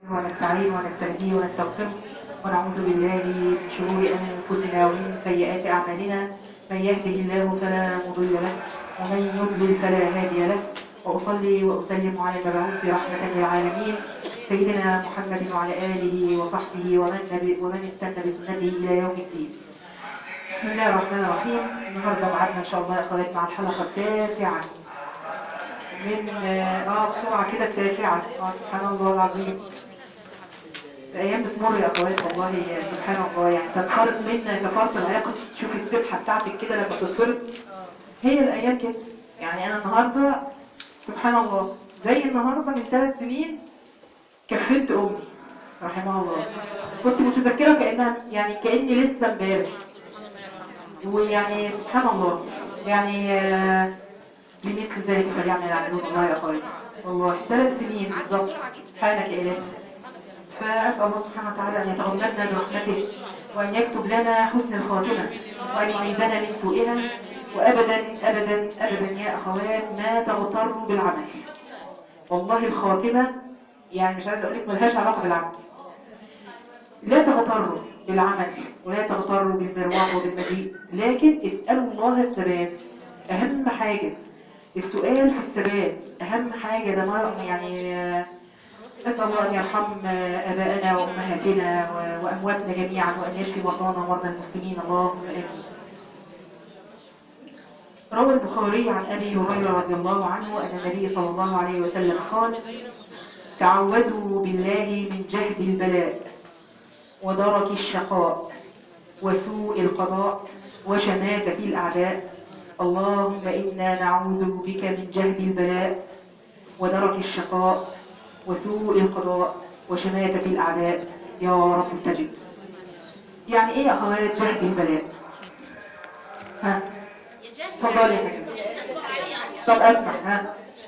ونستعين ونستهديه ونستغفره ونعوذ بالله من شرور أنفسنا ومن سيئات أعمالنا. من يهده الله فلا مضل له ومن يضلل فلا هادي له. وأصلي وأسلم على المبعوث رحمة للعالمين سيدنا محمد وعلى آله وصحبه ومن استنى بسنته إلى يوم الدين. بسم الله الرحمن الرحيم. النهارده معادنا إن شاء الله يا أخوات مع الحلقة التاسعة من بسرعة كده التاسعة. سبحان الله العظيم، الأيام بتمر يا أخوات والله سبحان الله. يعني تنفرط منا كفرط العقد. شوفي السبحة بتاعتك كده لما تنفرط، هي الأيام كده. يعني أنا النهاردة سبحان الله زي النهاردة من 3 سنين كفلت أمي رحمها الله. كنت متذكرة كأني لسه امبارح. ويعني سبحان الله يعني بمثل ذلك فليعمل العاملون والله يا أخوات. والله 3 سنين بالظبط. سبحانك يا إلهي. فأسأل الله سبحانه وتعالى أن يتغمدنا برحمته وأن يكتب لنا حسن الخاتمة وأن يعيذنا من سوءها. وأبدا أبدا أبدا يا أخوات ما تغتروا بالعمل. والله الخاتمة يعني مش عايزة أقولك ملهاش علاقة بالعمل. لا تغتروا بالعمل ولا تغتروا بالمروح وبالمجيء، لكن اسألوا الله الثبات. أهم حاجة السؤال في الثبات، أهم حاجة. ده ما يعني أسأل الله أن يرحم آباءنا وأمهاتنا وأمواتنا جميعا وأن يشفي مرضانا ومرضى المسلمين اللهم آمين. روى البخاري عن أبي هريرة رضي الله عنه أن النبي صلى الله عليه وسلم قال: تعوذوا بالله من جهد البلاء ودرك الشقاء وسوء القضاء وشماتة الأعداء. اللهم إنا نعوذ بك من جهد البلاء ودرك الشقاء وسوء القضاء وشماتة الأعداء يا رب استجب. يعني إيه يا أخوات جهد البلاء؟ تفضلي يا حبيبي. طب أسمع.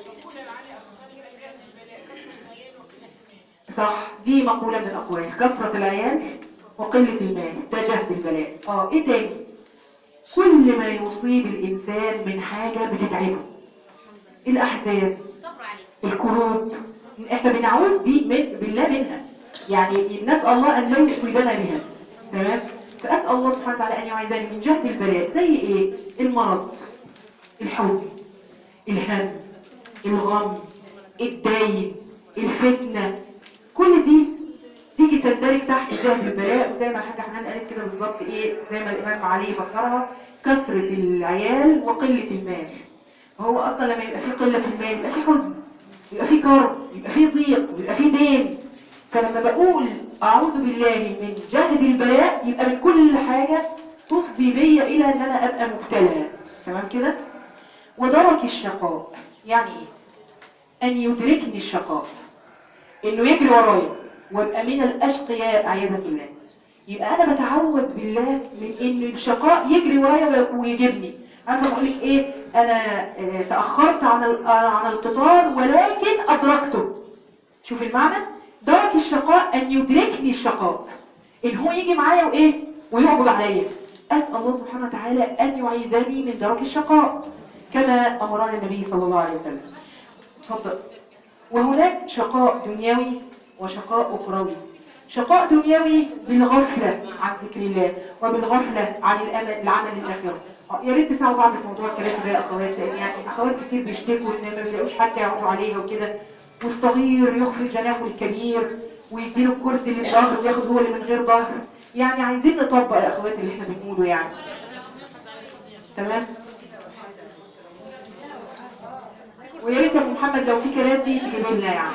صح، دي مقولة من الأقوال. كثرة العيال وقلة المال ده جهد البلاء. إيه تاني؟ كل ما يصيب الإنسان من حاجة بتتعبه، الأحزان، الكروب، احنا بنعوذ بالله منها. يعني نسأل الله أن لا يصيبنا بها. تمام؟ فأسأل الله سبحانه وتعالى أن يعيذني من جهد البلاء. زي إيه؟ المرض، الحزن، الهم، الغم، الدين، الفتنة، كل دي تيجي تندرج تحت جهد البلاء. وزي ما الحاجة حنان قالت كده بالظبط، ايه زي ما الإمام علي فسرها: كثرة العيال وقلة المال. هو أصلا لما يبقى فيه قلة في المال يبقى فيه حزن، يبقى فيه كرب، يبقى فيه ضيق، يبقى فيه دين. فلما بقول أعوذ بالله من جهد البلاء يبقى من كل حاجة تفضي بي إلى أن أنا أبقى مبتلى. تمام كده؟ ودرك الشقاء يعني إيه؟ أن يدركني الشقاء، إنه يجري ورايا وابقى من الأشقياء عياذا بالله. يبقى أنا بتعوذ بالله من إن الشقاء يجري ورايا ويجيبني. عارفة بقول لك إيه؟ أنا تأخرت عن القطار ولكن أدركته. شوف المعنى؟ درك الشقاء أن يدركني الشقاء، إن هو يجي معايا وإيه؟ ويقبض عليا. أسأل الله سبحانه وتعالى أن يعيذني من درك الشقاء كما أمرنا النبي صلى الله عليه وسلم. تفضل. وهناك شقاء دنيوي وشقاء أخروي. شقاء دنيوي بالغفلة عن ذكر الله وبالغفلة عن العمل للآخرة. يا ريت تساعدوا بعض في موضوع الكراسي ده يا أخوات، لأن يعني أخوات كتير بيشتكوا إن ما بيلاقوش حد يقعدوا عليها وكده، والصغير يخفض جناحه للكبير ويديله الكرسي اللي بظهر وياخد هو اللي من غير ظهر. يعني عايزين نطبق يا أخوات اللي احنا بنقوله يعني. تمام؟ ويا ريت يا محمد لو في كراسي تجيب لنا يعني.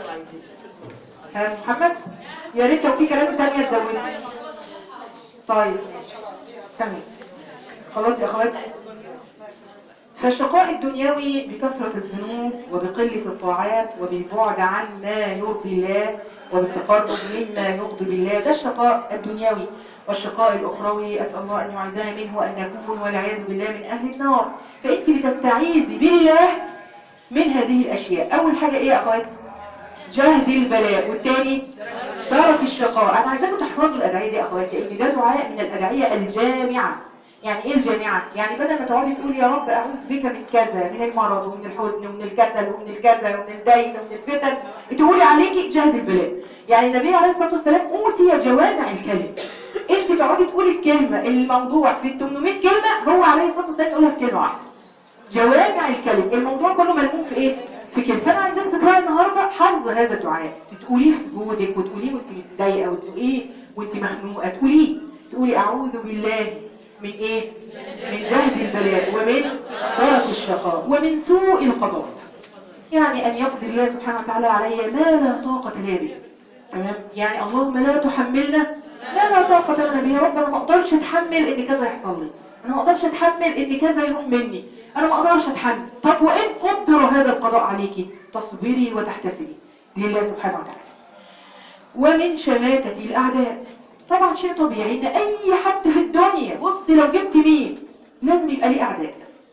محمد يا ريت لو في كراسي تانية تزودها. طيب تمام خلاص يا اخوات. فالشقاء الدنيوي بكثرة الذنوب وبقلة الطاعات وبالبعد عن ما يرضي الله وبالتقرب مما يغضب الله، ده الشقاء الدنيوي. والشقاء الأخروي أسأل الله أن يعيذنا منه وأن نكون والعياذ بالله من أهل النار. فأنت بتستعيذي بالله من هذه الأشياء. أول حاجة إيه يا أخوات؟ جهد البلاء. والتاني درك الشقاء. أنا عايزاكم تحفظوا الأدعية دي يا أخواتي، لأن ده دعاء من الأدعية الجامعة. يعني إيه الجامعة؟ يعني بدل ما تقعدي تقولي يا رب أعوذ بك من كذا، من المرض ومن الحزن ومن الكسل ومن الكسل ومن الدين ومن الفتن، تقولي عليكي جهد البلاء. يعني النبي عليه الصلاة والسلام أوتي جوامع الكلم. انت تقعدي تقولي الكلمة الموضوع في 800 كلمة، هو عليه الصلاة والسلام يقولها في كلمة واحدة. جوامع الكلم، الموضوع كله ملموم في ايه؟ في كلمة. فانا عايزاك تقراي النهارده حفظ هذا الدعاء، تقوليه في سجودك، وتقوليه وانت متضايقه، وتقوليه وانت مخنوقه، تقولي اعوذ بالله من ايه؟ من جهد البلاء، ومن درك الشقاء، ومن سوء القضاء. يعني ان يقضي الله سبحانه وتعالى علي ما لا طاقه لي به. تمام؟ يعني اللهم لا تحملنا ما لا طاقه لنا به. يا رب انا ما اقدرش اتحمل ان كذا يحصل لي، انا ما اقدرش اتحمل ان كذا يروح مني، انا ما اقدرش اتحمل. طب وان قدر هذا القضاء عليكي، تصبري وتحتسبي لله سبحانه وتعالى. ومن شماتة الاعداء، طبعا شيء طبيعي ان اي حد في الدنيا، بصي لو جبت مين لازم يبقى ليه اعداء،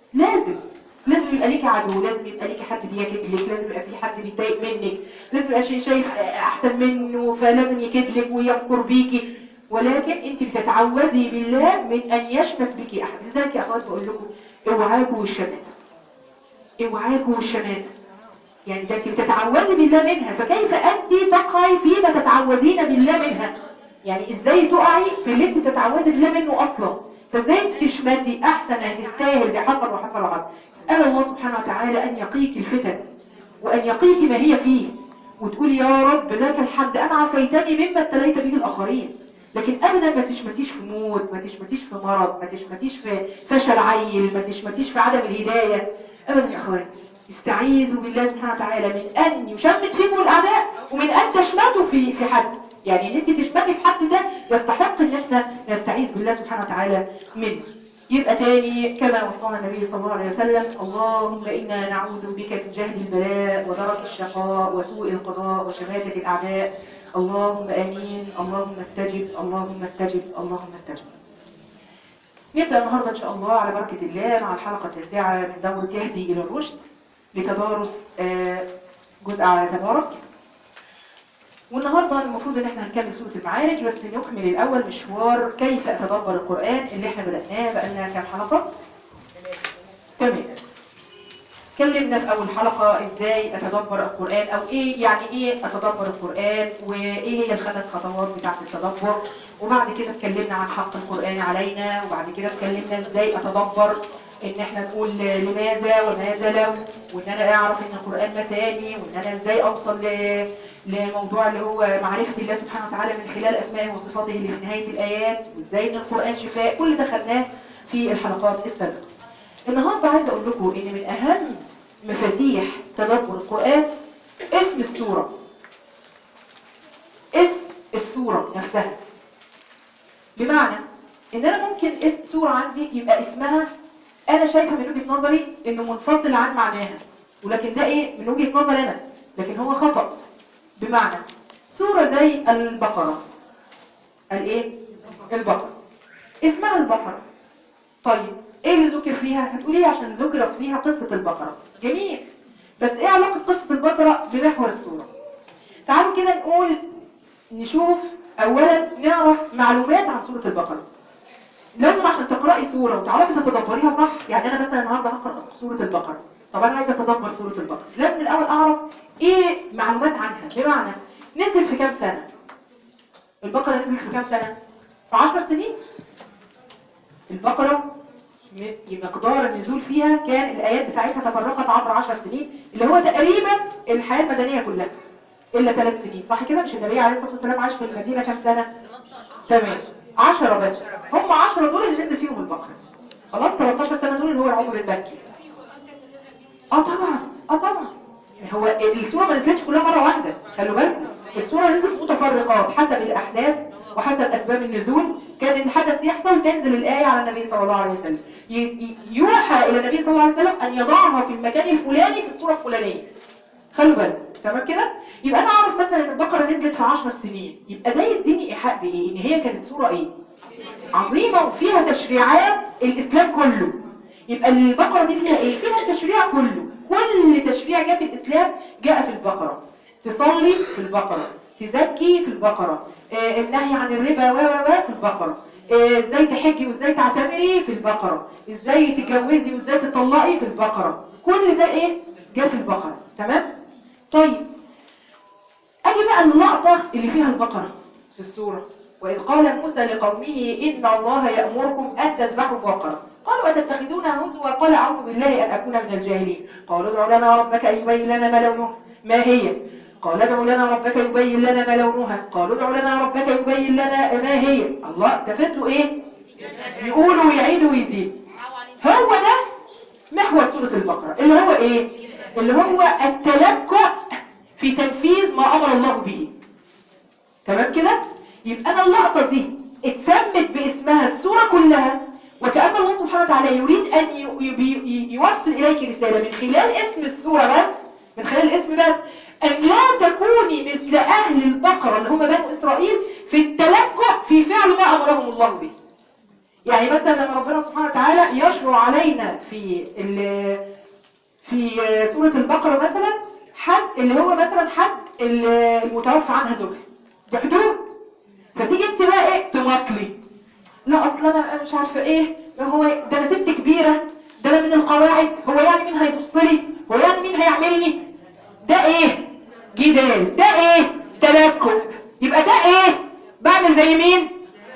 لازم يبقى ليك عدو، لازم يبقى ليك حد بيكدلك، لازم يبقى في حد بيتضايق منك، لازم يبقى شيء شايف احسن منه فلازم يكدلك ويمكر بيكي. ولكن انت بتتعوذي بالله من ان يشمت بك احد. لذلك يا اخوات بقول لكم اوعاكوا والشماتة، اوعاكوا والشماتة. يعني ده انت بتتعوذي بالله منها، فكيف انت تقعي فيما تتعوذين بالله منها؟ يعني ازاي تقعي في اللي انت بتتعوذي بالله منه اصلا؟ فازاي تشمتي؟ احسن تستاهل، ده حصل وحصل وحصل. اسال الله سبحانه وتعالى ان يقيك الفتن، وان يقيك ما هي فيه، وتقولي يا رب لك الحمد انا عافيتني مما ابتليت به الاخرين. لكن ابدا ما تشمتيش في موت، ما تشمتيش في مرض، ما تشمتيش في فشل عيل، ما تشمتيش في عدم الهدايه ابدا يا اخوان. استعيذوا بالله سبحانه وتعالى من ان يشمت فيكم الاعداء، ومن ان تشمتوا في حد. يعني ان انت تشمتي في حد ده يستحق ان احنا نستعيذ بالله سبحانه وتعالى منه. يبقى تاني كما وصانا النبي صلى الله عليه وسلم: اللهم انا نعوذ بك من جهد البلاء، ودرك الشقاء، وسوء القضاء، وشماتة الاعداء. اللهم امين. اللهم استجب، اللهم استجب، اللهم استجب. نبدأ النهاردة إن شاء الله على بركة الله مع الحلقة التاسعة من دورة يهدي إلى الرشد لتدارس جزء على تبارك. والنهاردة المفروض إن احنا هنكمل سورة المعارج، بس نكمل الأول مشوار كيف أتدبر القرآن اللي احنا بدأناه بقالنا كام حلقة؟ تمام. اتكلمنا في أول حلقة إزاي أتدبر القرآن، أو إيه يعني إيه أتدبر القرآن، وإيه هي الخمس خطوات بتاعة التدبر. وبعد كده اتكلمنا عن حق القرآن علينا، وبعد كده اتكلمنا إزاي أتدبر، إن إحنا نقول لماذا وماذا لو، وإن أنا أعرف إن القرآن مثاني، وإن أنا إزاي أوصل لموضوع اللي هو معرفة الله سبحانه وتعالى من خلال أسمائه وصفاته اللي في نهاية الآيات، وإزاي إن القرآن شفاء. كل ده خدناه في الحلقات السابقة. النهارده عايزه اقول لكم ان من اهم مفاتيح تدبر القرآن اسم السورة، اسم السورة نفسها. بمعنى ان انا ممكن اسم سورة عندي يبقى اسمها انا شايفه من وجهة نظري انه منفصل عن معناها، ولكن ده ايه من وجهة نظري انا، لكن هو خطأ. بمعنى سورة زي البقرة، الايه؟ البقرة اسمها البقرة. طيب ايه اللي ذكر فيها؟ هتقولي لي عشان ذكرت فيها قصة البقرة. جميل، بس ايه علاقة قصة البقرة بمحور السورة؟ تعالوا كده نشوف اولا، نعرف معلومات عن سورة البقرة. لازم عشان تقرأي سورة وتعرفي تتدبريها صح. يعني انا مثلا النهارده هقرأ سورة البقرة، طب انا عايزه اتدبر سورة البقرة، لازم الاول اعرف ايه معلومات عنها. بمعنى نزلت في كام سنة البقرة؟ نزلت في كام سنة؟ في 10 سنين. البقرة مقدار النزول فيها كان الآيات بتاعتها تفرقت عبر 10 سنين، اللي هو تقريبا الحياة المدنية كلها إلا 3 سنين، صح كده؟ مش النبي عليه الصلاة والسلام عاش في المدينة كام سنة؟ تمام، 10 بس. هم 10 دول اللي نزل فيهم البقرة. خلاص 13 سنة دول اللي هو العمر المكي. طبعا، طبعا. هو السورة ما نزلتش كلها مرة واحدة، خلوا بالكم. السورة نزلت متفرقات حسب الأحداث وحسب أسباب النزول. كان الحدث يحصل تنزل الآية على النبي صلى الله عليه وسلم، يوحى إلى النبي صلى الله عليه وسلم أن يضعها في المكان الفلاني في السورة الفلانية. خلوا بالكم، تمام كده؟ يبقى أنا أعرف مثلا إن البقرة نزلت في 10 سنين، يبقى ده يديني إيحاء بإيه؟ إن هي كانت سورة إيه؟ عظيمة، وفيها تشريعات الإسلام كله. يبقى البقرة دي فيها ايه؟ فيها التشريع كله. كل تشريع جاء في الإسلام جاء في البقرة. تصلي في البقرة، تزكي في البقرة، النهي عن الربا في البقرة، ازاي تحجي وازاي تعتمري في البقرة، ازاي تتجوزي وازاي تطلقي في البقرة. كل ده ايه؟ جاء في البقرة. تمام؟ طيب اجي بقى اللقطة اللي فيها البقرة في السورة. وإذ قال موسى لقومه إن الله يأمركم أن تذبحوا بقرة قالوا أتتخذونها هزوا قال أعوذ بالله أن أكون من الجاهلين قالوا ادع لنا ربك يبين لنا ما لونها ما هي قال ادع لنا ربك يبين لنا ما لونها قالوا ادع لنا ربك يبين لنا ما هي. الله التفت له إيه؟ يقولوا ويعيدوا ويزيدوا. هو ده محور سورة البقرة اللي هو إيه؟ اللي هو التلكؤ في تنفيذ ما أمر الله به. تمام كده؟ يبقى أنا اللقطة دي اتسمت باسمها السورة كلها، وكأن الله سبحانه وتعالى يريد أن يوصل إليك رسالة من خلال اسم السورة بس، من خلال الاسم بس، أن لا تكوني مثل أهل البقرة اللي هم بنو إسرائيل في التلكؤ في فعل ما أمرهم الله به. يعني مثلا لما ربنا سبحانه وتعالى يشرع علينا في سورة البقرة مثلا حد اللي هو مثلا حد المتوفى عنها زوجها، دي حدود. فتيجي انت بقى ايه تماطلي، لا اصل انا مش عارفه ايه، هو ده انا ست كبيره، ده انا من القواعد، هو يعني مين هيبص لي، هو يعني مين هيعملني، ده ايه جدال، ده ايه تلكؤ. يبقى ده ايه بعمل زي مين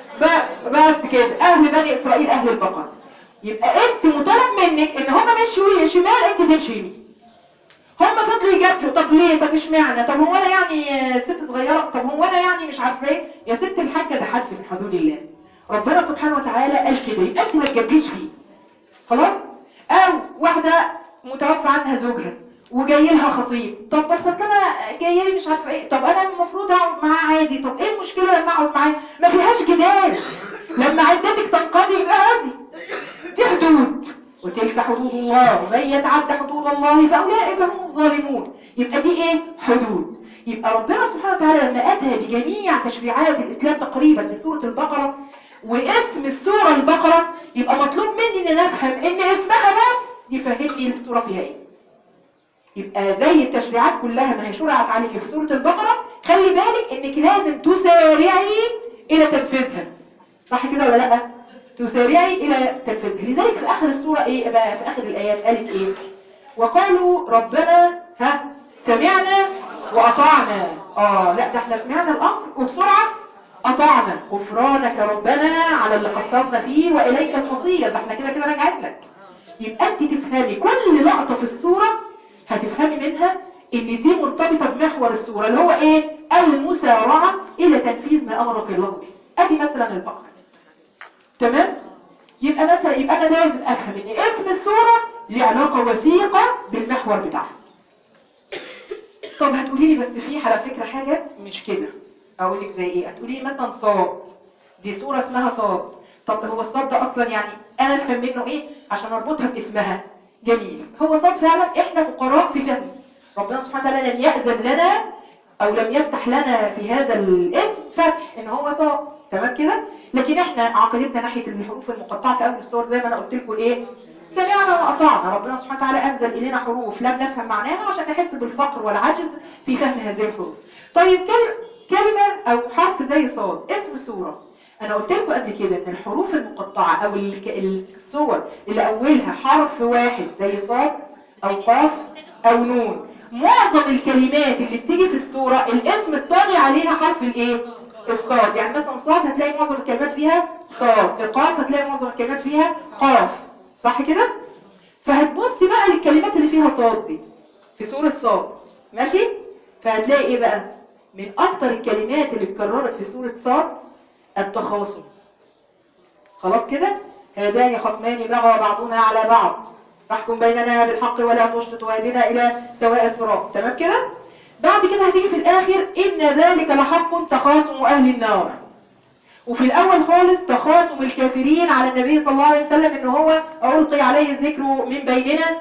بس كده اهل بني اسرائيل اهل البقره. يبقى انت مطالب منك ان هم مشوا شمال انت تمشي يمين. هم فضلوا يجادلوا طب ليه، طب اشمعنى، طب هو انا يعني ست صغيره، طب هو انا يعني مش عارفه ايه. يا ست الحاجه ده حد من حدود الله، ربنا سبحانه وتعالى قال كده، يبقى انت ما تجادليش فيه خلاص. او واحده متوفى عنها زوجها وجاي لها خطيب، طب بس اصل انا جايه لي مش عارفه ايه، طب انا المفروض اقعد معاه عادي، طب ايه المشكله لما اقعد معاه، ما فيهاش جدال، لما عدتك تنقضي يبقى عادي، دي حدود وتلك حدود الله ومن يتعد حدود الله فاولئك هم الظالمون. يبقى دي ايه حدود. يبقى ربنا سبحانه وتعالى لما اتى بجميع تشريعات الاسلام تقريبا في سوره البقره، واسم السوره البقره، يبقى مطلوب مني ان نفهم ان اسمها بس يفهمني السوره فيها ايه. يبقى زي التشريعات كلها ما هي شرعت عليك في سورة البقرة، خلي بالك انك لازم تسارعي الى تنفيذها. صح كده ولا لا؟ تسارعي الى تنفيذها. لذلك في اخر السورة ايه بقى، في اخر الايات قالت ايه؟ وقالوا ربنا سمعنا واطعنا. لا ده احنا سمعنا الامر وبسرعة اطعنا، غفرانك ربنا على اللي قصرنا فيه واليك المصير، ده احنا كده كده راجعين لك. يبقى انت تفهمي كل لقطة في السورة، هتفهمي منها ان دي مرتبطة بمحور السورة اللي هو ايه المسارعة الى تنفيذ ما امرك الله به. ادي مثلا البقرة. تمام. يبقى مثلا يبقى انا لازم افهم ان اسم السورة له علاقة وثيقة بالمحور بتاعها. طب هتقولي لي بس في على فكرة حاجات مش كده، اقول لك زي ايه؟ هتقولي لي مثلا صاد، دي سورة اسمها صاد، طب هو الصاد ده اصلا يعني انا افهم منه ايه عشان اربطها باسمها؟ جميل. هو صاد فعلا احنا فقراء في فهمه، ربنا سبحانه وتعالى لم يأذن لنا او لم يفتح لنا في هذا الاسم فتح ان هو صاد. تمام كده. لكن احنا عقيدتنا ناحية الحروف المقطعة في اول السور زي ما انا قلت لكم ايه، سمعنا وأطعنا. ربنا سبحانه وتعالى أنزل إلينا حروف لم نفهم معناها عشان نحس بالفقر والعجز في فهم هذه الحروف. طيب كلمة أو حرف زي صاد اسم سورة، أنا قلت لكم قبل كده إن الحروف المقطعة أو السور اللي أولها حرف واحد زي صاد أو قاف أو نون، معظم الكلمات اللي بتيجي في السورة الاسم الطاغي عليها حرف الايه؟ الصاد. يعني مثلا صاد هتلاقي معظم الكلمات فيها صاد، القاف هتلاقي معظم الكلمات فيها قاف. صح كده؟ فهتبصي بقى للكلمات اللي فيها صاد دي في سورة صاد، ماشي؟ فهتلاقي ايه بقى؟ من اكتر الكلمات اللي اتكررت في سورة صاد التخاصم. خلاص كده؟ هذان خصمان بغى بعضنا على بعض فاحكم بيننا بالحق ولا تشطط واهدنا الى سواء الصراط. تمام كده؟ بعد كده هتيجي في الاخر ان ذلك لحق تخاصم اهل النار. وفي الاول خالص تخاصم الكافرين على النبي صلى الله عليه وسلم ان هو القي عليه الذكر من بيننا.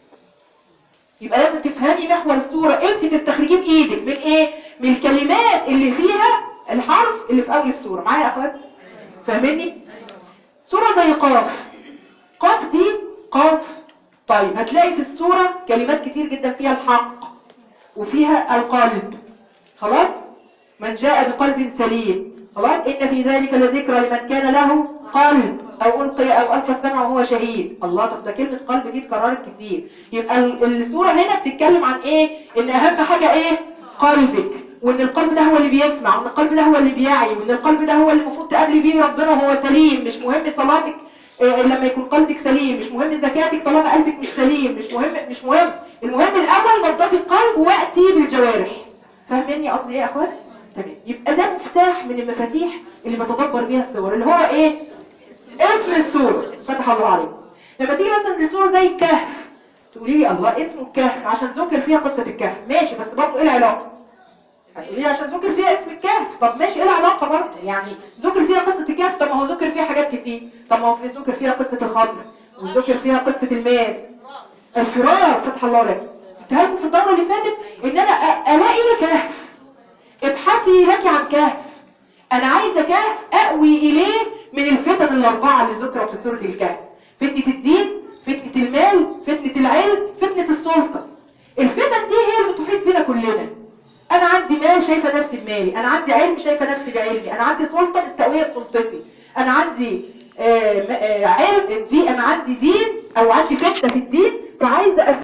يبقى لازم تفهمي محور السورة انت تستخرجيه بايدك من ايه؟ من الكلمات اللي فيها الحرف اللي في اول السورة. معايا يا اخوات؟ فاهميني؟ سورة زي قاف، قاف دي قاف. طيب هتلاقي في السورة كلمات كتير جدا فيها الحق وفيها القلب. خلاص؟ من جاء بقلب سليم. خلاص؟ إن في ذلك لذكرى لمن كان له قلب أو ألقى السمع وهو شهيد. الله، طب ده كلمة قلب دي اتكررت كتير. يبقى السورة هنا بتتكلم عن إيه؟ إن أهم حاجة إيه؟ قلبك. وان القلب ده هو اللي بيسمع، وان القلب ده هو اللي بيعي، وان القلب ده هو اللي المفروض تقابلي بيه ربنا وهو سليم. مش مهم صلاتك لما يكون قلبك سليم، مش مهم زكاتك طالما قلبك مش سليم، مش مهم. المهم الاول نظفي القلب واتي بالجوارح. فاهميني قصدي ايه يا اخوان؟ تمام. يبقى ده مفتاح من المفاتيح اللي بتدبر بيها السور، اللي هو ايه؟ اسم السورة. فتح الله عليك. لما تيجي مثلا لسورة زي الكهف، تقولي لي الله اسمه الكهف عشان ذكر فيها قصة الكهف، ماشي، بس برضه ايه العلاقة؟ هتقولي عشان ذكر فيها اسم الكهف، طب ماشي، ايه العلاقة برضه؟ يعني ذكر فيها قصة الكهف، طب ما هو ذكر فيها حاجات كتير، طب ما هو في ذكر فيها قصة الخضر، وذكر فيها قصة المال، الفرار. فتح الله لك. قلتها لكم في الدورة اللي فاتت ان انا الاقي لي كهف، ابحثي لك عن كهف. انا عايزة كهف اقوي اليه من الفتن الاربعة اللي ذكرت في سورة الكهف: فتنة الدين، فتنة المال، فتنة العلم، فتنة السلطة. الفتن دي هي اللي بتحيط بينا كلنا. انا عندي مال شايفة نفسي بمالي، انا عندي علم شايفة نفسي بعلمي، انا عندي سلطة مستقوية بسلطتي، انا عندي علم دي، انا عندي دين او عندي فتنة في الدين فعايزة